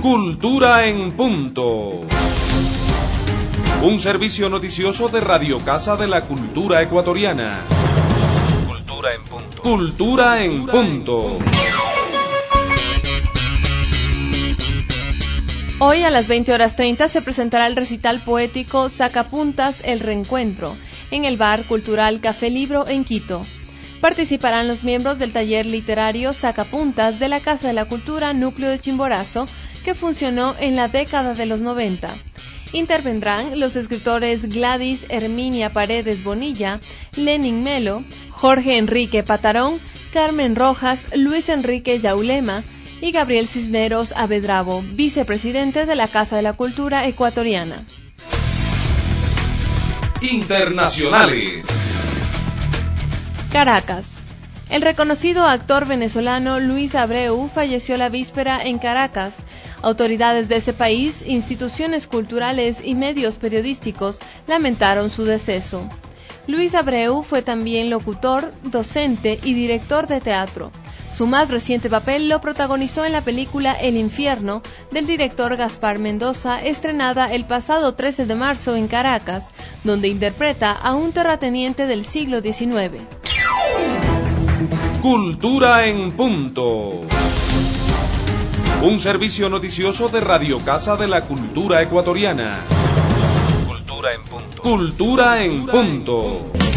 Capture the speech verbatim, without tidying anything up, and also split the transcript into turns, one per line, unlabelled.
Cultura en Punto. Un servicio noticioso de Radio Casa de la Cultura Ecuatoriana. Cultura en Punto. Cultura en Punto.
Hoy a las veinte horas treinta se presentará el recital poético Sacapuntas El Reencuentro en el Bar Cultural Café Libro en Quito. Participarán los miembros del taller literario Sacapuntas de la Casa de la Cultura Núcleo de Chimborazo, que funcionó en la década de los noventa. Intervendrán los escritores Gladys Herminia Paredes Bonilla, Lenin Melo, Jorge Enrique Patarón, Carmen Rojas, Luis Enrique Yaulema y Gabriel Cisneros Avedravo, vicepresidente de la Casa de la Cultura Ecuatoriana.
Internacionales.
Caracas. El reconocido actor venezolano Luis Abreu falleció la víspera en Caracas. Autoridades de ese país, instituciones culturales y medios periodísticos lamentaron su deceso. Luis Abreu fue también locutor, docente y director de teatro. Su más reciente papel lo protagonizó en la película El Infierno, del director Gaspar Mendoza, estrenada el pasado trece de marzo en Caracas, donde interpreta a un terrateniente del siglo diecinueve.
Cultura en Punto. Un servicio noticioso de Radio Casa de la Cultura Ecuatoriana. Cultura en Punto. Cultura en Punto.